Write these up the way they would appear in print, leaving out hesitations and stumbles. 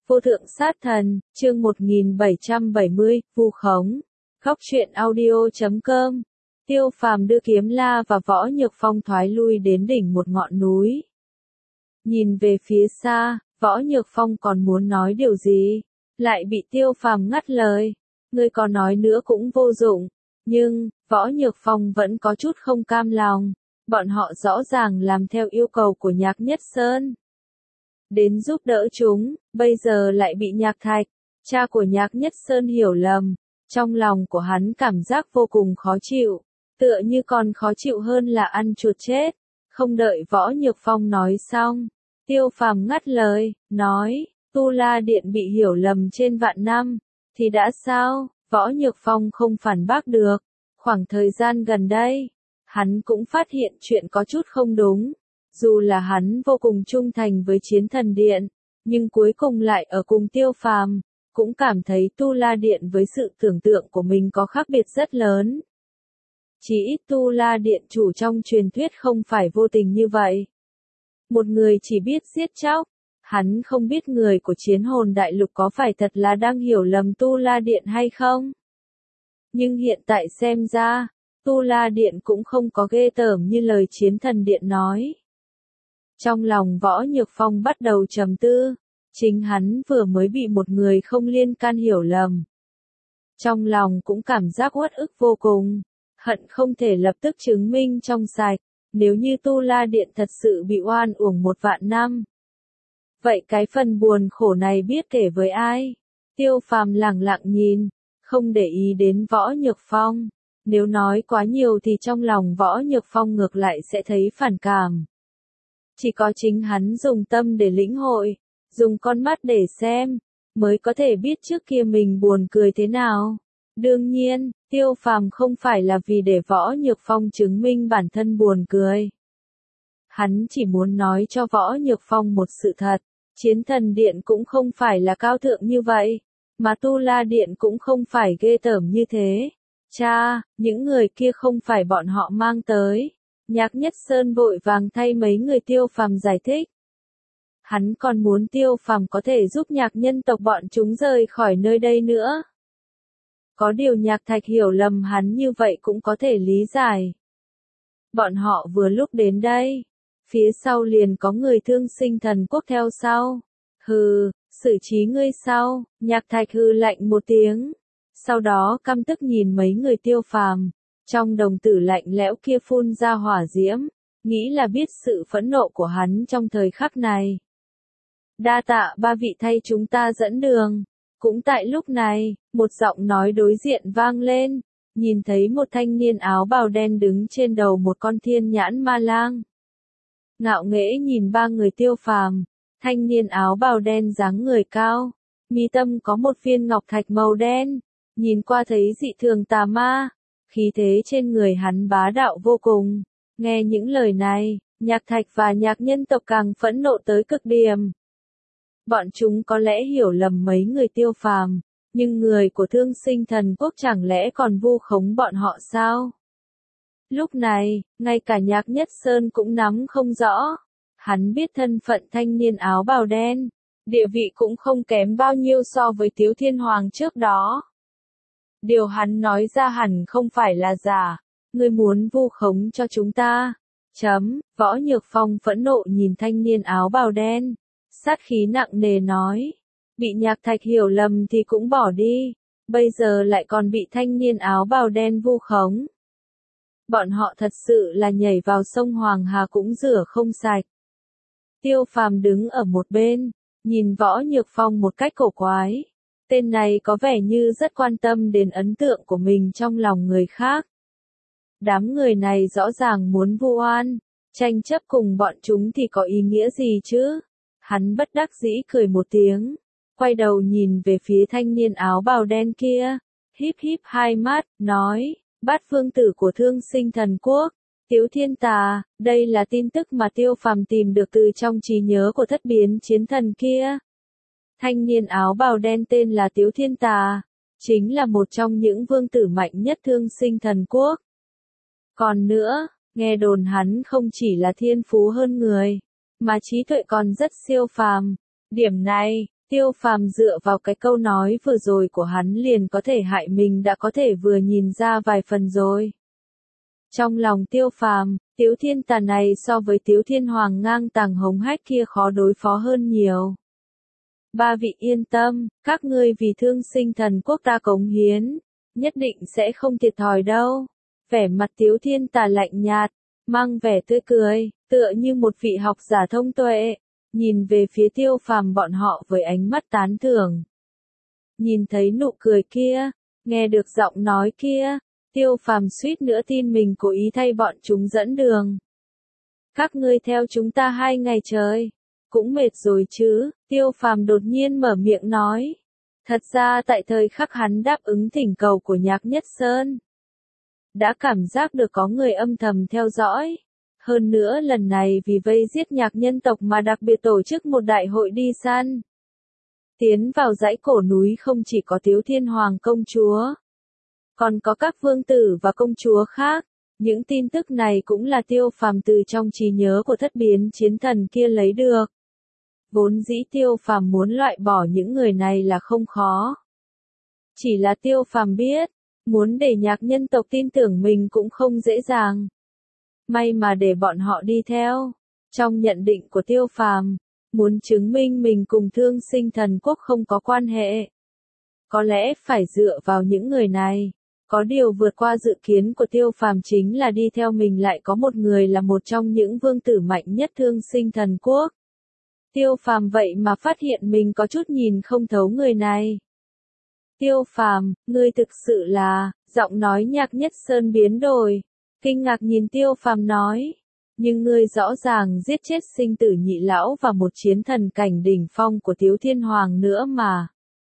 Vô thượng sát thần, chương 1770, vu khống. Góc truyện audio.com. Tiêu Phàm đưa Kiếm La và Võ Nhược Phong thoái lui đến đỉnh một ngọn núi. Nhìn về phía xa, Võ Nhược Phong còn muốn nói điều gì, lại bị Tiêu Phàm ngắt lời. Ngươi có nói nữa cũng vô dụng. Nhưng, Võ Nhược Phong vẫn có chút không cam lòng. Bọn họ rõ ràng làm theo yêu cầu của Nhạc Nhất Sơn. Đến giúp đỡ chúng, bây giờ lại bị Nhạc Thạch, cha của Nhạc Nhất Sơn hiểu lầm. Trong lòng của hắn cảm giác vô cùng khó chịu, tựa như còn khó chịu hơn là ăn chuột chết. Không đợi Võ Nhược Phong nói xong, Tiêu Phàm ngắt lời, nói, Tu La Điện bị hiểu lầm trên vạn năm, thì đã sao? Võ Nhược Phong không phản bác được. Khoảng thời gian gần đây, hắn cũng phát hiện chuyện có chút không đúng. Dù là hắn vô cùng trung thành với Chiến Thần Điện, nhưng cuối cùng lại ở cùng Tiêu Phàm, cũng cảm thấy Tu La Điện với sự tưởng tượng của mình có khác biệt rất lớn. Chỉ ít Tu La Điện chủ trong truyền thuyết không phải vô tình như vậy. Một người chỉ biết giết chóc, hắn không biết người của Chiến Hồn Đại Lục có phải thật là đang hiểu lầm Tu La Điện hay không. Nhưng hiện tại xem ra, Tu La Điện cũng không có ghê tởm như lời Chiến Thần Điện nói. Trong lòng Võ Nhược Phong bắt đầu trầm tư, chính hắn vừa mới bị một người không liên can hiểu lầm. Trong lòng cũng cảm giác uất ức vô cùng, hận không thể lập tức chứng minh trong sạch, nếu như Tu La Điện thật sự bị oan uổng 1.000 năm. Vậy cái phần buồn khổ này biết kể với ai? Tiêu Phàm lẳng lặng nhìn, không để ý đến Võ Nhược Phong. Nếu nói quá nhiều thì trong lòng Võ Nhược Phong ngược lại sẽ thấy phản cảm. Chỉ có chính hắn dùng tâm để lĩnh hội, dùng con mắt để xem, mới có thể biết trước kia mình buồn cười thế nào. Đương nhiên, Tiêu Phàm không phải là vì để Võ Nhược Phong chứng minh bản thân buồn cười. Hắn chỉ muốn nói cho Võ Nhược Phong một sự thật, Chiến Thần Điện cũng không phải là cao thượng như vậy, mà Tu La Điện cũng không phải ghê tởm như thế. Cha, những người kia không phải bọn họ mang tới. Nhạc Nhất Sơn vội vàng thay mấy người Tiêu Phàm giải thích. Hắn còn muốn Tiêu Phàm có thể giúp nhạc nhân tộc bọn chúng rời khỏi nơi đây nữa. Có điều Nhạc Thạch hiểu lầm hắn như vậy cũng có thể lý giải. Bọn họ vừa lúc đến đây, phía sau liền có người Thương Sinh Thần Quốc theo sau. Hừ, xử trí ngươi sau. Nhạc Thạch hừ lạnh một tiếng, sau đó căm tức nhìn mấy người Tiêu Phàm. Trong đồng tử lạnh lẽo kia phun ra hỏa diễm, nghĩ là biết sự phẫn nộ của hắn trong thời khắc này. Đa tạ ba vị thay chúng ta dẫn đường. Cũng tại lúc này, một giọng nói đối diện vang lên, nhìn thấy một thanh niên áo bào đen đứng trên đầu một con thiên nhãn ma lang. Ngạo nghễ nhìn ba người Tiêu Phàm, thanh niên áo bào đen dáng người cao, mi tâm có một viên ngọc thạch màu đen, nhìn qua thấy dị thường tà ma. Khí thế trên người hắn bá đạo vô cùng. Nghe những lời này, Nhạc Thạch và Nhạc nhân tộc càng phẫn nộ tới cực điểm. Bọn chúng có lẽ hiểu lầm mấy người Tiêu Phàm, nhưng người của Thương Sinh Thần Quốc chẳng lẽ còn vu khống bọn họ sao? Lúc này, ngay cả Nhạc Nhất Sơn cũng nắm không rõ. Hắn biết thân phận thanh niên áo bào đen, địa vị cũng không kém bao nhiêu so với Tiếu Thiên Hoàng trước đó. Điều hắn nói ra hẳn không phải là giả. Ngươi muốn vu khống cho chúng ta. Võ Nhược Phong phẫn nộ nhìn thanh niên áo bào đen, sát khí nặng nề nói. Bị Nhạc Thạch hiểu lầm thì cũng bỏ đi, bây giờ lại còn bị thanh niên áo bào đen vu khống. Bọn họ thật sự là nhảy vào sông Hoàng Hà cũng rửa không sạch. Tiêu Phàm đứng ở một bên, nhìn Võ Nhược Phong một cách cổ quái. Tên này có vẻ như rất quan tâm đến ấn tượng của mình trong lòng người khác. Đám người này rõ ràng muốn vu oan, tranh chấp cùng bọn chúng thì có ý nghĩa gì chứ? Hắn bất đắc dĩ cười một tiếng, quay đầu nhìn về phía thanh niên áo bào đen kia, híp híp hai mắt, nói, Bát Vương tử của Thương Sinh Thần Quốc, Tiếu Thiên Tà, đây là tin tức mà Tiêu Phàm tìm được từ trong trí nhớ của thất biến chiến thần kia. Thanh niên áo bào đen tên là Tiếu Thiên Tà, chính là một trong những vương tử mạnh nhất Thương Sinh Thần Quốc. Còn nữa, nghe đồn hắn không chỉ là thiên phú hơn người, mà trí tuệ còn rất siêu phàm. Điểm này, Tiêu Phàm dựa vào cái câu nói vừa rồi của hắn liền có thể hại mình đã có thể vừa nhìn ra vài phần rồi. Trong lòng Tiêu Phàm, Tiếu Thiên Tà này so với Tiếu Thiên Hoàng ngang tàng hống hách kia khó đối phó hơn nhiều. Ba vị yên tâm, các ngươi vì thương sinh thần quốc ta cống hiến, nhất định sẽ không thiệt thòi đâu. Vẻ mặt Tiếu Thiên Tà lạnh nhạt, mang vẻ tươi cười, tựa như một vị học giả thông tuệ, nhìn về phía Tiêu Phàm bọn họ với ánh mắt tán thưởng. Nhìn thấy nụ cười kia, nghe được giọng nói kia, Tiêu Phàm suýt nữa tin mình cố ý thay bọn chúng dẫn đường. Các ngươi theo chúng ta 2 ngày trời, cũng mệt rồi chứ, Tiêu Phàm đột nhiên mở miệng nói. Thật ra tại thời khắc hắn đáp ứng thỉnh cầu của Nhạc Nhất Sơn, đã cảm giác được có người âm thầm theo dõi. Hơn nữa lần này vì vây giết nhạc nhân tộc mà đặc biệt tổ chức một đại hội đi săn. Tiến vào dãy cổ núi không chỉ có Tiếu Thiên Hoàng công chúa, còn có các vương tử và công chúa khác. Những tin tức này cũng là Tiêu Phàm từ trong trí nhớ của thất biến chiến thần kia lấy được. Vốn dĩ Tiêu Phàm muốn loại bỏ những người này là không khó. Chỉ là Tiêu Phàm biết, muốn để nhạc nhân tộc tin tưởng mình cũng không dễ dàng. May mà để bọn họ đi theo. Trong nhận định của Tiêu Phàm, muốn chứng minh mình cùng thương sinh thần quốc không có quan hệ, có lẽ phải dựa vào những người này. Có điều vượt qua dự kiến của Tiêu Phàm chính là đi theo mình lại có một người là một trong những vương tử mạnh nhất thương sinh thần quốc. Tiêu Phàm vậy mà phát hiện mình có chút nhìn không thấu người này. Tiêu Phàm, ngươi thực sự là, giọng nói Nhạc Nhất Sơn biến đổi, kinh ngạc nhìn Tiêu Phàm nói, nhưng ngươi rõ ràng giết chết sinh tử nhị lão và một chiến thần cảnh đỉnh phong của Tiếu Thiên Hoàng nữa mà.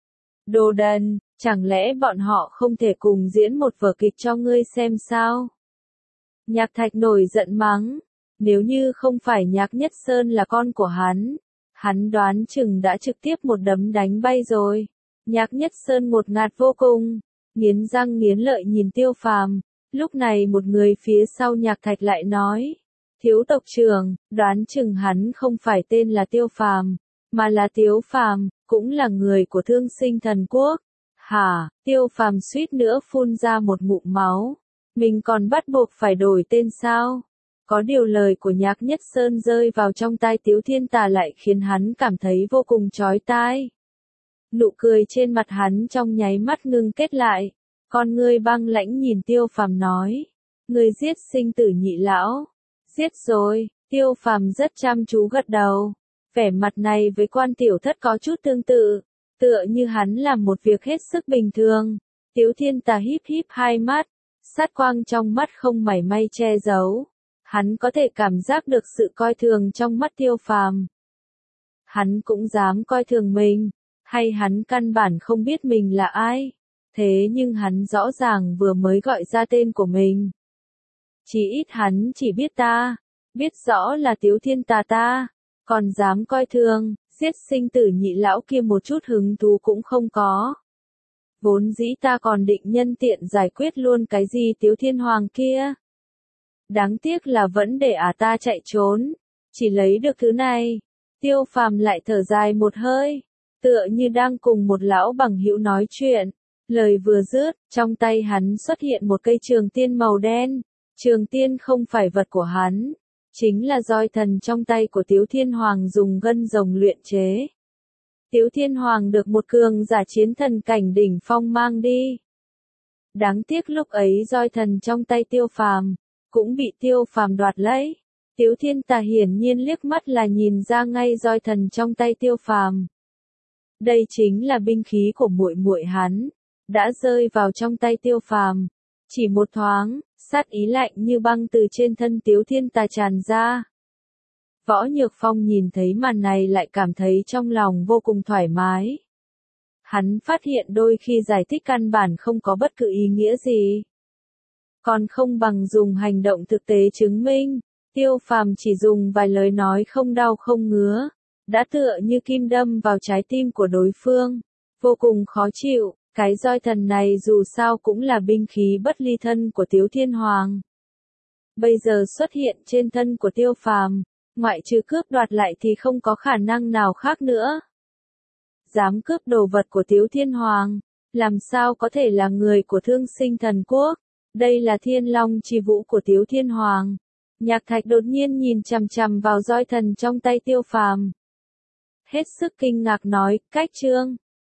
Đồ đần, chẳng lẽ bọn họ không thể cùng diễn một vở kịch cho ngươi xem sao? Nhạc Thạch nổi giận mắng, nếu như không phải Nhạc Nhất Sơn là con của hắn đoán chừng đã trực tiếp một đấm đánh bay rồi. Nhạc Nhất Sơn ngột ngạt vô cùng, nghiến răng nghiến lợi nhìn Tiêu Phàm. Lúc này một người phía sau Nhạc Thạch lại nói, thiếu tộc trưởng, đoán chừng hắn không phải tên là Tiêu Phàm, mà là Tiếu Phàm, cũng là người của thương sinh thần quốc. Hả, Tiêu Phàm suýt nữa phun ra một ngụm máu, mình còn bắt buộc phải đổi tên sao? Có điều lời của Nhạc Nhất Sơn rơi vào trong tai Tiếu Thiên Tà lại khiến hắn cảm thấy vô cùng chói tai. Nụ cười trên mặt hắn trong nháy mắt ngưng kết lại, con ngươi băng lãnh nhìn Tiêu Phàm nói, ngươi giết sinh tử nhị lão. Giết rồi, Tiêu Phàm rất chăm chú gật đầu. Vẻ mặt này với Quan Tiểu Thất có chút tương tự, tựa như hắn làm một việc hết sức bình thường. Tiếu Thiên Tà híp híp hai mắt, sát quang trong mắt không mảy may che giấu. Hắn có thể cảm giác được sự coi thường trong mắt Tiêu Phàm. Hắn cũng dám coi thường mình, hay hắn căn bản không biết mình là ai? Thế nhưng hắn rõ ràng vừa mới gọi ra tên của mình. Chỉ ít hắn chỉ biết ta, biết rõ là Tiếu Thiên Tà ta, còn dám coi thường, giết sinh tử nhị lão kia một chút hứng thú cũng không có. Vốn dĩ ta còn định nhân tiện giải quyết luôn cái gì Tiếu Thiên Hoàng kia. Đáng tiếc là vẫn để ta chạy trốn, chỉ lấy được thứ này. Tiêu Phàm lại thở dài một hơi, tựa như đang cùng một lão bằng hữu nói chuyện. Lời vừa dứt, trong tay hắn xuất hiện một cây trường tiên màu đen. Trường tiên không phải vật của hắn, chính là roi thần trong tay của Tiếu Thiên Hoàng dùng gân rồng luyện chế. Tiếu Thiên Hoàng được một cường giả chiến thần cảnh đỉnh phong mang đi. Đáng tiếc lúc ấy roi thần trong tay Tiêu Phàm cũng bị Tiêu Phàm đoạt lấy. Tiếu Thiên Tà hiển nhiên liếc mắt là nhìn ra ngay roi thần trong tay Tiêu Phàm. Đây chính là binh khí của muội muội hắn, đã rơi vào trong tay Tiêu Phàm. Chỉ một thoáng, sát ý lạnh như băng từ trên thân Tiếu Thiên Tà tràn ra. Võ Nhược Phong nhìn thấy màn này lại cảm thấy trong lòng vô cùng thoải mái. Hắn phát hiện đôi khi giải thích căn bản không có bất cứ ý nghĩa gì. Còn không bằng dùng hành động thực tế chứng minh. Tiêu Phàm chỉ dùng vài lời nói không đau không ngứa, đã tựa như kim đâm vào trái tim của đối phương. Vô cùng khó chịu. Cái roi thần này dù sao cũng là binh khí bất ly thân của Tiếu Thiên Hoàng. Bây giờ xuất hiện trên thân của Tiêu Phàm, ngoại trừ cướp đoạt lại thì không có khả năng nào khác nữa. dám cướp đồ vật của Tiếu Thiên Hoàng, làm sao có thể là người của Thương Sinh Thần Quốc, đây là Thiên Long chi vũ của Tiếu Thiên Hoàng. Nhạc Thạch đột nhiên nhìn chằm chằm vào roi thần trong tay Tiêu Phàm. Hết sức kinh ngạc nói, cách trương.